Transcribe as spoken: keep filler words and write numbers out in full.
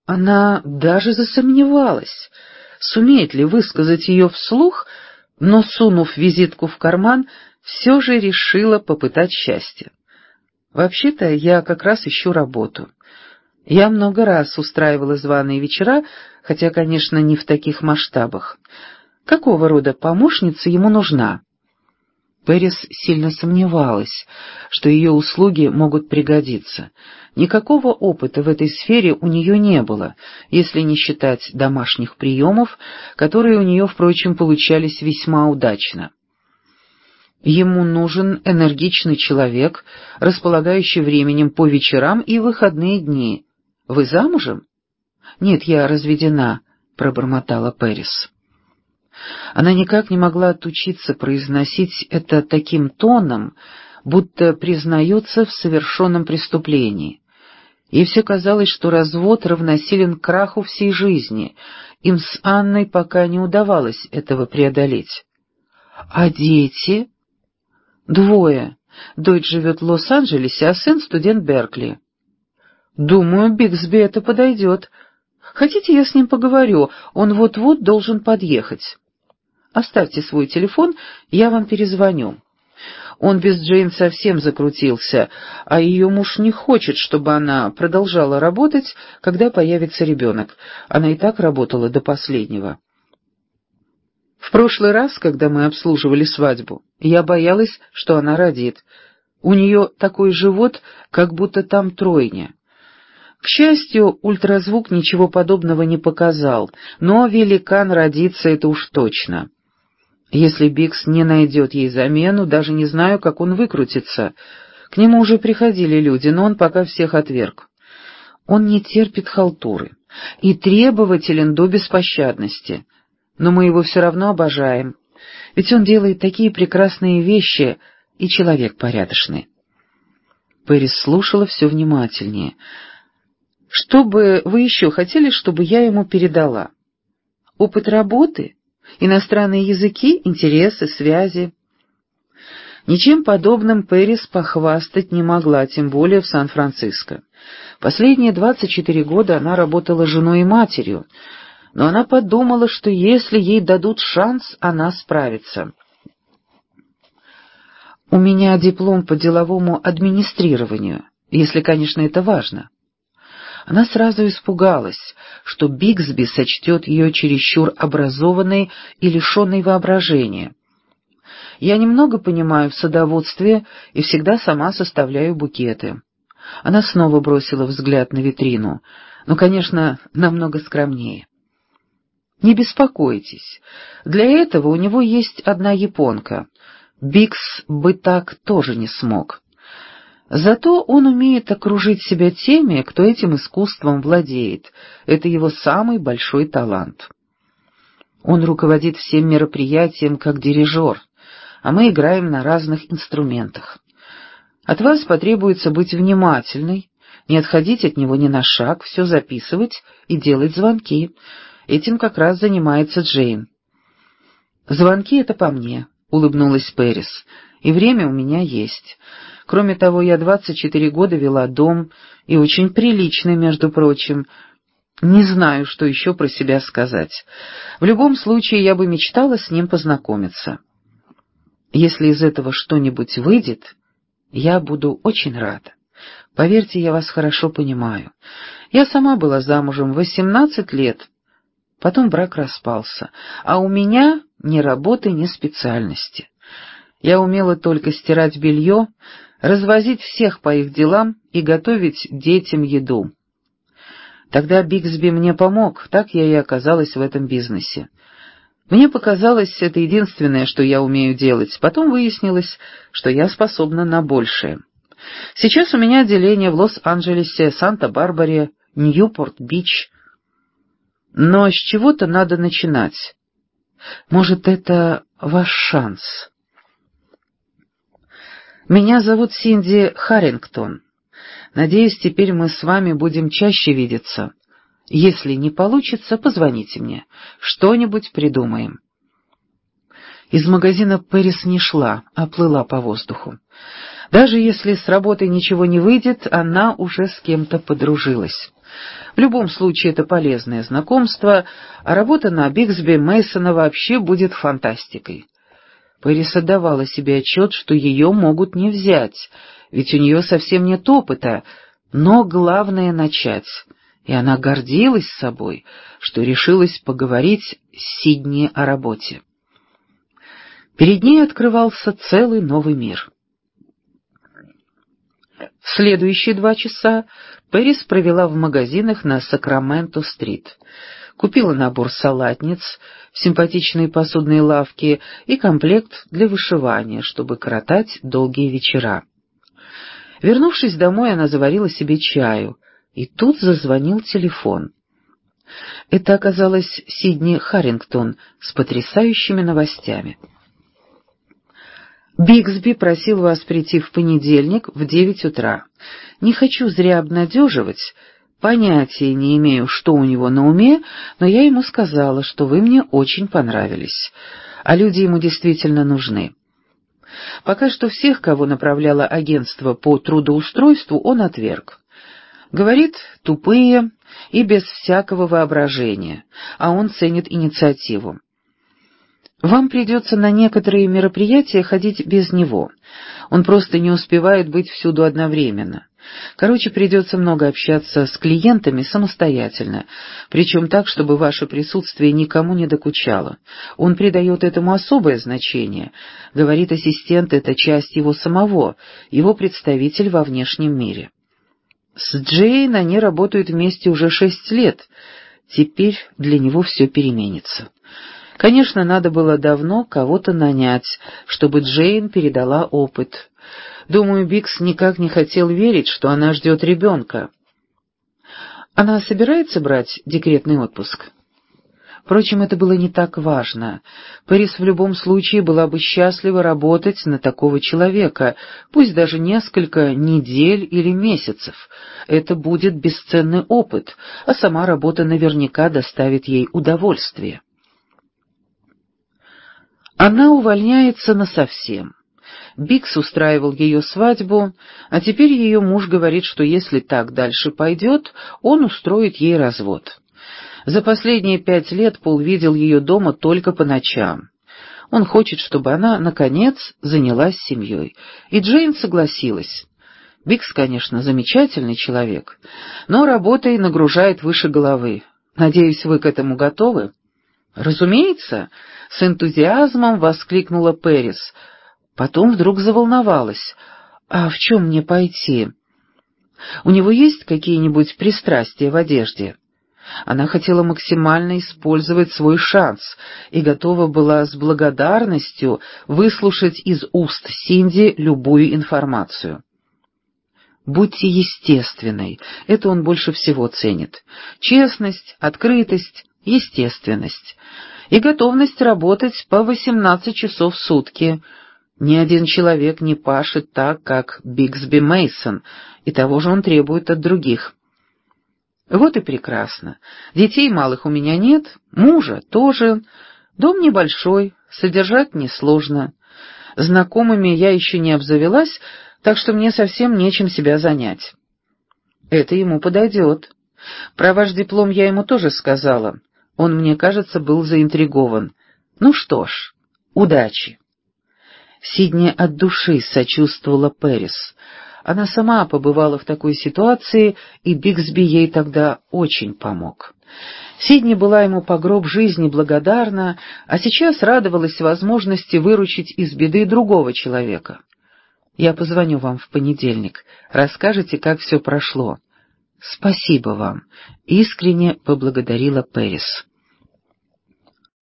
Она даже засомневалась, сумеет ли высказать ее вслух, но, сунув визитку в карман, все же решила попытать счастье. «Вообще-то я как раз ищу работу. Я много раз устраивала званые вечера, хотя, конечно, не в таких масштабах. Какого рода помощница ему нужна?» Пэрис сильно сомневалась, что ее услуги могут пригодиться. Никакого опыта в этой сфере у нее не было, если не считать домашних приемов, которые у нее, впрочем, получались весьма удачно. Ему нужен энергичный человек, располагающий временем по вечерам и выходные дни. Вы замужем? Нет, я разведена, пробормотала Пэрис. Она никак не могла отучиться произносить это таким тоном, будто признается в совершенном преступлении. Ей все казалось, что развод равносилен краху всей жизни. Им с Анной пока не удавалось этого преодолеть. «А дети?» «Двое. Дочь живет в Лос-Анджелесе, а сын студент Беркли». «Думаю, Бигсби это подойдет. Хотите, я с ним поговорю? Он вот-вот должен подъехать». «Оставьте свой телефон, я вам перезвоню». Он без Джейн совсем закрутился, а ее муж не хочет, чтобы она продолжала работать, когда появится ребенок. Она и так работала до последнего. В прошлый раз, когда мы обслуживали свадьбу, я боялась, что она родит. У нее такой живот, как будто там тройня. К счастью, ультразвук ничего подобного не показал, но великан родится, это уж точно. Если Бигс не найдет ей замену, даже не знаю, как он выкрутится. К нему уже приходили люди, но он пока всех отверг. Он не терпит халтуры и требователен до беспощадности. Но мы его все равно обожаем, ведь он делает такие прекрасные вещи и человек порядочный. Пэрис слушала все внимательнее. «Что бы вы еще хотели, чтобы я ему передала? Опыт работы? Иностранные языки, интересы, связи?» Ничем подобным Пэрис похвастать не могла, тем более в Сан-Франциско. Последние двадцать четыре года она работала женой и матерью, но она подумала, что если ей дадут шанс, она справится. «У меня диплом по деловому администрированию, если, конечно, это важно». Она сразу испугалась, что Бигсби сочтет ее чересчур образованной и лишенной воображения. «Я немного понимаю в садоводстве и всегда сама составляю букеты». Она снова бросила взгляд на витрину, но, конечно, намного скромнее. «Не беспокойтесь, для этого у него есть одна японка. Бигс бы так тоже не смог. Зато он умеет окружить себя теми, кто этим искусством владеет. Это его самый большой талант. Он руководит всем мероприятием как дирижер, а мы играем на разных инструментах. От вас потребуется быть внимательной, не отходить от него ни на шаг, все записывать и делать звонки. Этим как раз занимается Джейн». «Звонки — это по мне», — улыбнулась Пэрис, — «и время у меня есть. Кроме того, я двадцать четыре года вела дом, и очень приличный, между прочим. Не знаю, что еще про себя сказать. В любом случае, я бы мечтала с ним познакомиться. Если из этого что-нибудь выйдет, я буду очень рада. Поверьте, я вас хорошо понимаю. Я сама была замужем восемнадцать лет, потом брак распался, а у меня ни работы, ни специальности. Я умела только стирать белье, развозить всех по их делам и готовить детям еду. Тогда Бигсби мне помог, так я и оказалась в этом бизнесе. Мне показалось, это единственное, что я умею делать. Потом выяснилось, что я способна на большее. Сейчас у меня отделение в Лос-Анджелесе, Санта-Барбаре, Ньюпорт-Бич. Но с чего-то надо начинать. Может, это ваш шанс? Меня зовут Синди Харрингтон. Надеюсь, теперь мы с вами будем чаще видеться. Если не получится, позвоните мне. Что-нибудь придумаем». Из магазина Пэрис не шла, а плыла по воздуху. Даже если с работой ничего не выйдет, она уже с кем-то подружилась. В любом случае это полезное знакомство, а работа на Бигсби Мейсона вообще будет фантастикой. Пэрис отдавала себе отчет, что ее могут не взять, ведь у нее совсем нет опыта, но главное — начать. И она гордилась собой, что решилась поговорить с Сидни о работе. Перед ней открывался целый новый мир. В следующие два часа Пэрис провела в магазинах на Сакраменто-стрит. Купила набор салатниц в симпатичной посудной лавке и комплект для вышивания, чтобы коротать долгие вечера. Вернувшись домой, она заварила себе чаю, и тут зазвонил телефон. Это оказалась Сидни Харрингтон с потрясающими новостями. «Бигсби просил вас прийти в понедельник в девять утра. Не хочу зря обнадеживать, понятия не имею, что у него на уме, но я ему сказала, что вы мне очень понравились, а люди ему действительно нужны. Пока что всех, кого направляло агентство по трудоустройству, он отверг. Говорит, тупые и без всякого воображения, а он ценит инициативу. Вам придется на некоторые мероприятия ходить без него. Он просто не успевает быть всюду одновременно. Короче, придется много общаться с клиентами самостоятельно, причем так, чтобы ваше присутствие никому не докучало. Он придает этому особое значение. Говорит, ассистент — это часть его самого, его представитель во внешнем мире. С Джейн они работают вместе уже шесть лет. Теперь для него все переменится. Конечно, надо было давно кого-то нанять, чтобы Джейн передала опыт. Думаю, Бикс никак не хотел верить, что она ждет ребенка. Она собирается брать декретный отпуск? Впрочем, это было не так важно. Пэрис в любом случае была бы счастлива работать на такого человека, пусть даже несколько недель или месяцев. Это будет бесценный опыт, а сама работа наверняка доставит ей удовольствие. Она увольняется насовсем. Бикс устраивал ее свадьбу, а теперь ее муж говорит, что если так дальше пойдет, он устроит ей развод. За последние пять лет Пол видел ее дома только по ночам. Он хочет, чтобы она, наконец, занялась семьей. И Джейн согласилась. Бикс, конечно, замечательный человек, но работой нагружает выше головы. Надеюсь, вы к этому готовы? «Разумеется!» — с энтузиазмом воскликнула Пэрис. Потом вдруг заволновалась. «А в чем мне пойти? У него есть какие-нибудь пристрастия в одежде?» Она хотела максимально использовать свой шанс и готова была с благодарностью выслушать из уст Синди любую информацию. «Будьте естественной, это он больше всего ценит. Честность, открытость, естественность и готовность работать по восемнадцать часов в сутки. Ни один человек не пашет так, как Бигсби Мейсон, и того же он требует от других. Вот и прекрасно. Детей малых у меня нет, мужа тоже, дом небольшой, содержать несложно. Знакомыми я еще не обзавелась, так что мне совсем нечем себя занять. Это ему подойдет. Про ваш диплом я ему тоже сказала. Он, мне кажется, был заинтригован. Ну что ж, удачи. Сидни от души сочувствовала Пэрис. Она сама побывала в такой ситуации, и Бигсби ей тогда очень помог. Сидни была ему по гроб жизни благодарна, а сейчас радовалась возможности выручить из беды другого человека. «Я позвоню вам в понедельник. Расскажете, как все прошло». «Спасибо вам», — искренне поблагодарила Пэрис.